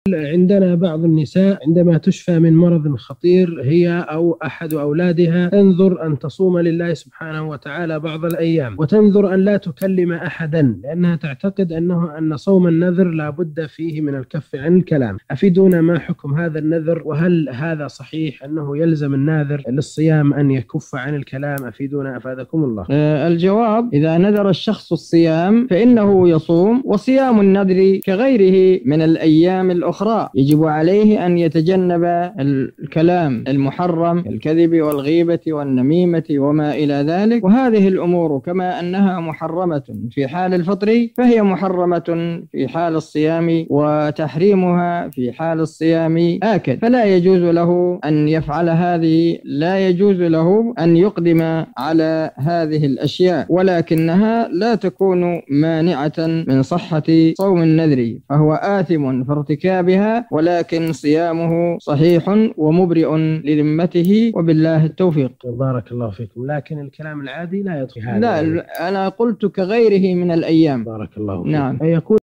عندنا بعض النساء عندما تشفى من مرض خطير هي أو أحد أولادها تنذر أن تصوم لله سبحانه وتعالى بعض الأيام، وتنذر أن لا تكلم أحدا، لأنها تعتقد أن صوم النذر لا بد فيه من الكف عن الكلام. أفيدونا ما حكم هذا النذر، وهل هذا صحيح أنه يلزم الناذر للصيام أن يكف عن الكلام؟ أفيدونا أفادكم الله. الجواب: إذا نذر الشخص الصيام فإنه يصوم، وصيام النذر كغيره من الأيام الأخرى يجب عليه أن يتجنب الكلام المحرم، الكذب والغيبة والنميمة وما إلى ذلك. وهذه الأمور كما أنها محرمة في حال الفطر فهي محرمة في حال الصيام، وتحريمها في حال الصيام آكد، فلا يجوز له أن يفعل هذه، لا يجوز له أن يقدم على هذه الأشياء، ولكنها لا تكون مانعة من صحة صوم النذر، فهو آثم في ارتكابها، ولكن صيامه صحيح ومبرئ لذمته، وبالله التوفيق. بارك الله فيكم. لكن الكلام العادي لا يدخل هذا؟ لا، أنا قلت كغيره من الأيام. بارك الله فيكم. نعم. يكون